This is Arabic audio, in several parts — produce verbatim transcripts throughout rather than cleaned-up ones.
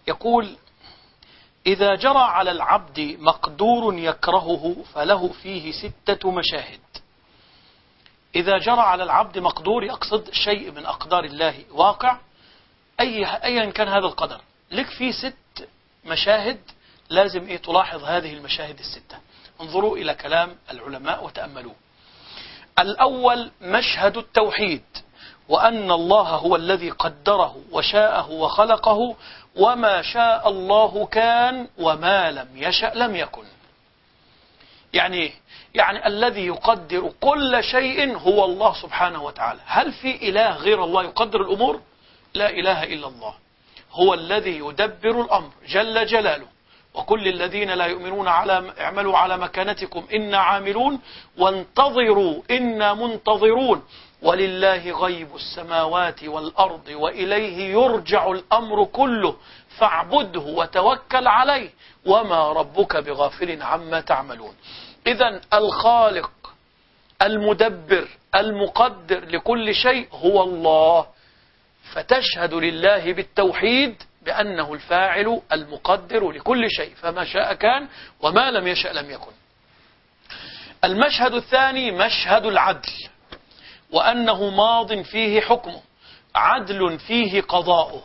يقول: إذا جرى على العبد مقدور يكرهه فله فيه ستة مشاهد. إذا جرى على العبد مقدور يقصد شيء من أقدار الله واقع، أي أيا كان هذا القدر، لك فيه ست مشاهد لازم إيه تلاحظ هذه المشاهد الستة. انظروا إلى كلام العلماء وتأملوه. الأول مشهد التوحيد، وأن الله هو الذي قدره وشاءه وخلقه، وما شاء الله كان وما لم يشأ لم يكن. يعني يعني الذي يقدر كل شيء هو الله سبحانه وتعالى. هل في إله غير الله يقدر الأمور؟ لا إله إلا الله، هو الذي يدبر الأمر جل جلاله. وكل الذين لا يؤمنون على اعملوا على مكانتكم إنا عاملون وانتظروا إنا منتظرون ولله غيب السماوات والأرض وإليه يرجع الأمر كله فاعبده وتوكل عليه وما ربك بغافل عما تعملون. إذن الخالق المدبر المقدر لكل شيء هو الله، فتشهد لله بالتوحيد بأنه الفاعل المقدر لكل شيء، فما شاء كان وما لم يشأ لم يكن. المشهد الثاني مشهد العدل، وأنه ماض فيه حكمه، عدل فيه قضاؤه.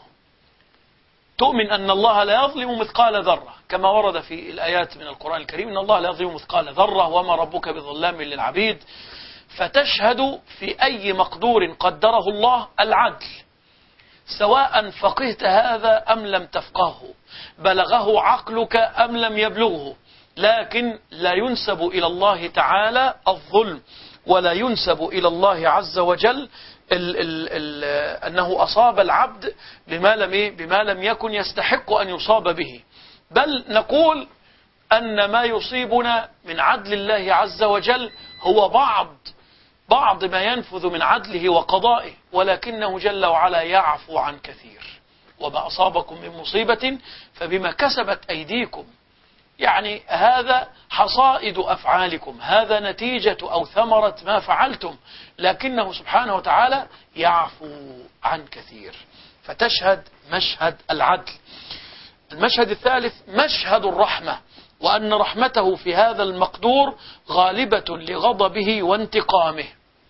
تؤمن أن الله لا يظلم مثقال ذرة، كما ورد في الآيات من القرآن الكريم: إن الله لا يظلم مثقال ذرة وما ربك بظلام للعبيد. فتشهد في أي مقدور قدره الله العدل، سواء فقهت هذا أم لم تفقهه، بلغه عقلك أم لم يبلغه، لكن لا ينسب إلى الله تعالى الظلم، ولا ينسب إلى الله عز وجل ال ال ال أنه أصاب العبد بما لم, بما لم يكن يستحق أن يصاب به، بل نقول أن ما يصيبنا من عدل الله عز وجل هو بعض بعض ما ينفذ من عدله وقضائه، ولكنه جل وعلا يعفو عن كثير. وما أصابكم من مصيبة فبما كسبت أيديكم، يعني هذا حصائد أفعالكم، هذا نتيجة أو ثمرة ما فعلتم، لكنه سبحانه وتعالى يعفو عن كثير. فتشهد مشهد العدل. المشهد الثالث مشهد الرحمة، وأن رحمته في هذا المقدور غالبة لغضبه وانتقامه.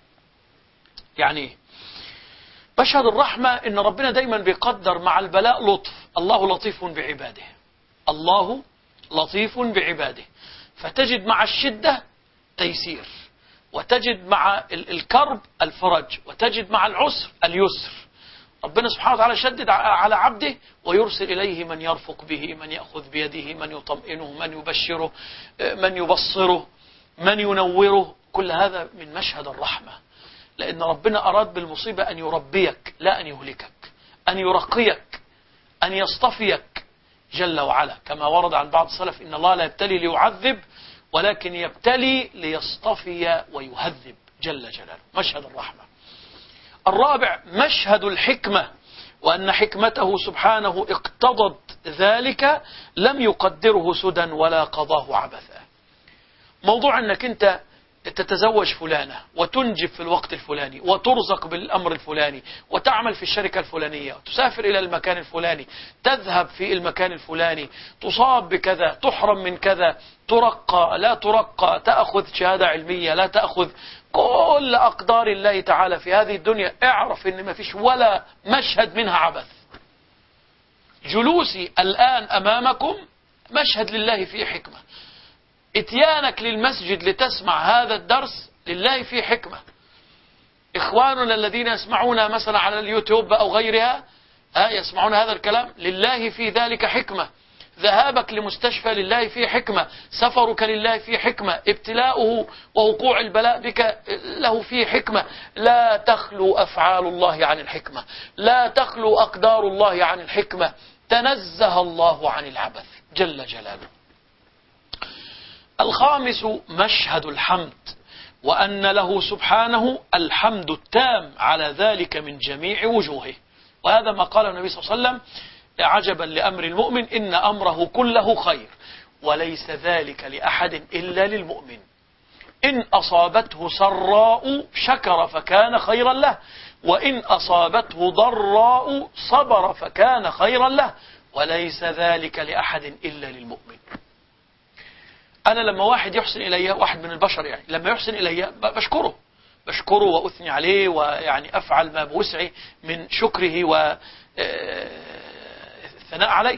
يعني مشهد الرحمة إن ربنا دايما بيقدر مع البلاء لطف، الله لطيف بعباده، الله لطيف بعباده. فتجد مع الشدة تيسير، وتجد مع الكرب الفرج، وتجد مع العسر اليسر. ربنا سبحانه وتعالى شدد على عبده ويرسل إليه من يرفق به، من يأخذ بيده، من يطمئنه، من يبشره، من يبصره، من ينوره. كل هذا من مشهد الرحمة، لأن ربنا أراد بالمصيبة أن يربيك لا أن يهلكك، أن يرقيك، أن يصطفيك جل وعلا، كما ورد عن بعض السلف: إن الله لا يبتلي ليعذب ولكن يبتلي ليصطفي ويهذب جل جلاله. مشهد الرحمة. الرابع مشهد الحكمة، وأن حكمته سبحانه اقتضت ذلك، لم يقدره سدى ولا قضاه عبثا. موضوع أنك أنت تتزوج فلانة وتنجب في الوقت الفلاني وترزق بالأمر الفلاني وتعمل في الشركة الفلانية وتسافر إلى المكان الفلاني، تذهب في المكان الفلاني، تصاب بكذا، تحرم من كذا، ترقى لا ترقى، تأخذ شهادة علمية لا تأخذ، كل أقدار الله تعالى في هذه الدنيا اعرف إن ما فيش ولا مشهد منها عبث. جلوسي الآن أمامكم مشهد لله فيه حكمة، اتيانك للمسجد لتسمع هذا الدرس لله فيه حكمة، إخواننا الذين يسمعون مثلا على اليوتيوب أو غيرها يسمعون هذا الكلام لله في ذلك حكمة، ذهابك لمستشفى لله فيه حكمة، سفرك لله فيه حكمة، ابتلاؤه ووقوع البلاء بك له فيه حكمة. لا تخلو أفعال الله عن الحكمة، لا تخلو أقدار الله عن الحكمة، تنزه الله عن العبث جل جلاله. الخامس مشهد الحمد، وأن له سبحانه الحمد التام على ذلك من جميع وجوهه. وهذا ما قال النبي صلى الله عليه وسلم: عجبا لأمر المؤمن إن أمره كله خير وليس ذلك لأحد إلا للمؤمن، إن أصابته سراء شكر فكان خيرا له، وإن أصابته ضراء صبر فكان خيرا له، وإن أصابته فتنة انقلب على وجهه وهو كظيم. يعني إيه؟ يعني الإنسان لما يبتلى بأمر من الأمور، يعرف إن ما فيش ولا مشهد منها عبث. جلوسي الآن أمامكم مشهد لله فيه حكمة، اتيانك للمسجد لتسمع هذا الدرس لله فيه حكمة، ذهابك لمستشفى لله فيه حكمة، سفرك لله فيه حكمة، ابتلاؤه ووقوع البلاء بك له فيه حكمة. لا تخلو أفعال الله عن الحكمة. وليس ذلك لأحد إلا للمؤمن. أنا لما واحد يحسن إلي، واحد من البشر يعني، لما يحسن إلي بشكره بشكره وأثني عليه، ويعني أفعل ما بوسعي من شكره والثناء عليه.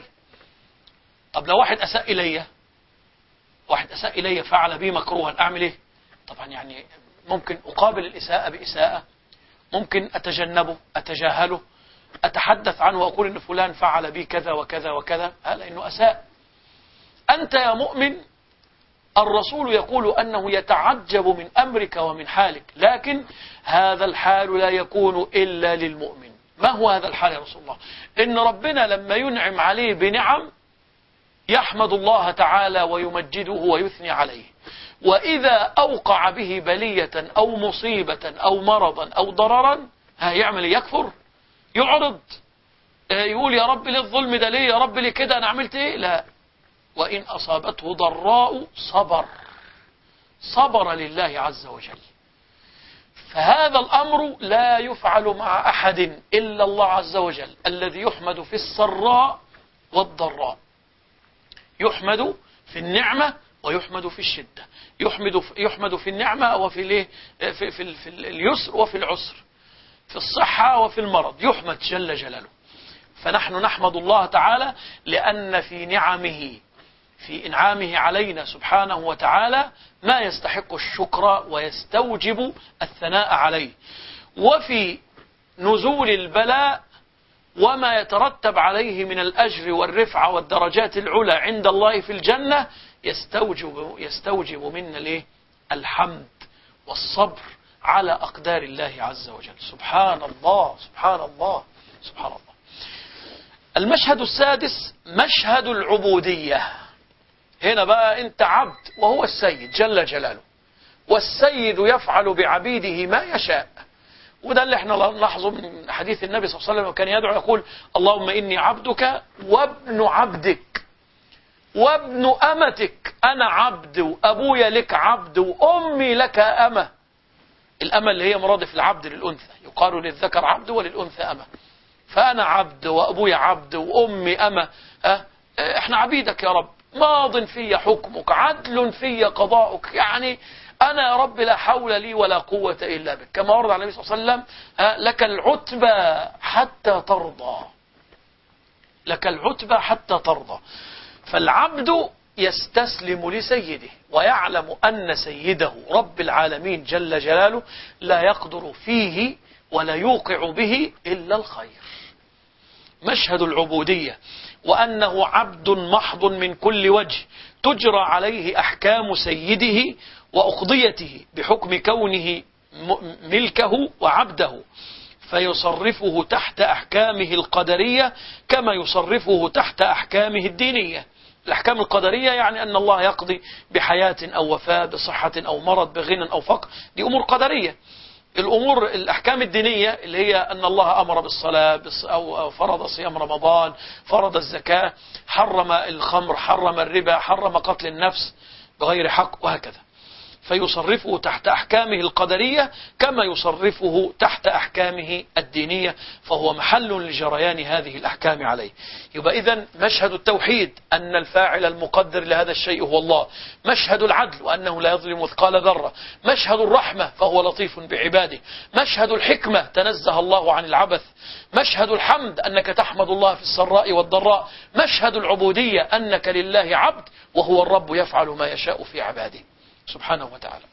طب لو واحد أساء إلي، واحد أساء إلي فعل بي مكروها، أعمل إيه؟ طبعا يعني ممكن أقابل الإساءة بإساءة، ممكن أتجنبه، أتجاهله، أتحدث عنه وأقول إن فلان فعل بي كذا وكذا وكذا، لأنه أساء. أنت يا مؤمن الرسول يقول أنه يتعجب من أمرك ومن حالك، لكن هذا الحال لا يكون إلا للمؤمن. ما هو هذا الحال يا رسول الله؟ إن ربنا لما ينعم عليه بنعم يحمد الله تعالى ويمجده ويثني عليه، وإذا أوقع به بلية أو مصيبة أو مرضا أو ضررا هيعمل يكفر، يعرض، يقول يا رب ليه الظلم ده، ليه يا رب ليه كده، أنا عملت إيه؟ لا. وإن أصابته ضراء صبر، صبر لله عز وجل. فهذا الأمر لا يفعل مع أحد إلا الله عز وجل، الذي يحمد في السراء والضراء، يحمد في النعمة ويحمد في الشدة، يحمد في, يحمد في النعمة وفي في, في, في, في اليسر وفي العسر، في الصحة وفي المرض، يحمد جل جلاله. فنحن نحمد الله تعالى لأن في نعمه، في إنعامه علينا سبحانه وتعالى ما يستحق الشكر ويستوجب الثناء عليه، وفي نزول البلاء وما يترتب عليه من الأجر والرفعة والدرجات العلى عند الله في الجنة يستوجب, يستوجب منا الايه؟ الحمد والصبر على أقدار الله عز وجل. سبحان الله سبحان الله سبحان الله. المشهد السادس مشهد العبودية. هنا بقى أنت عبد وهو السيد جل جلاله، والسيد يفعل بعبيده ما يشاء. وده اللي احنا نلاحظه من حديث النبي صلى الله عليه وسلم، وكان يدعو يقول اللهم إني عبدك وابن عبدك وابن أمتك. أنا عبد وأبويا لك عبد وأمي لك أمة. الأمة اللي هي مرادف العبد للأنثى، يقال للذكر عبد وللأنثى أمة. فأنا عبد وأبويا عبد وأمي أمة. اه احنا عبيدك يا رب، ماض في حكمك، عدل في قضاؤك. يعني أنا يا رب لا حول لي ولا قوة إلا بك، كما ورد على النبي صلى الله عليه وسلم لك العتبى حتى ترضى، لك العتبى حتى ترضى. فالعبد يستسلم لسيده ويعلم أن سيده رب العالمين جل جلاله لا يقدر فيه ولا يوقع به إلا الخير. مشهد العبودية، وأنه عبد محض من كل وجه، تجرى عليه أحكام سيده وأقضيته بحكم كونه ملكه وعبده، فيصرفه تحت أحكامه القدرية كما يصرفه تحت أحكامه الدينية. الأحكام القدرية يعني أن الله يقضي بحياة أو وفاة، بصحة أو مرض، بغنى أو فقر، دي أمور قدرية. الأمور الأحكام الدينية اللي هي أن الله أمر بالصلاة أو فرض صيام رمضان، فرض الزكاة، حرم الخمر، حرم الربا، حرم قتل النفس بغير حق، وهكذا. فيصرفه تحت أحكامه القدرية كما يصرفه تحت أحكامه الدينية، فهو محل لجريان هذه الأحكام عليه. يبقى إذن مشهد التوحيد أن الفاعل المقدر لهذا الشيء هو الله، مشهد العدل وأنه لا يظلم مثقال ذرة، مشهد الرحمة فهو لطيف بعباده، مشهد الحكمة تنزه الله عن العبث، مشهد الحمد أنك تحمد الله في السراء والضراء، مشهد العبودية أنك لله عبد وهو الرب يفعل ما يشاء في عباده سبحانه وتعالى.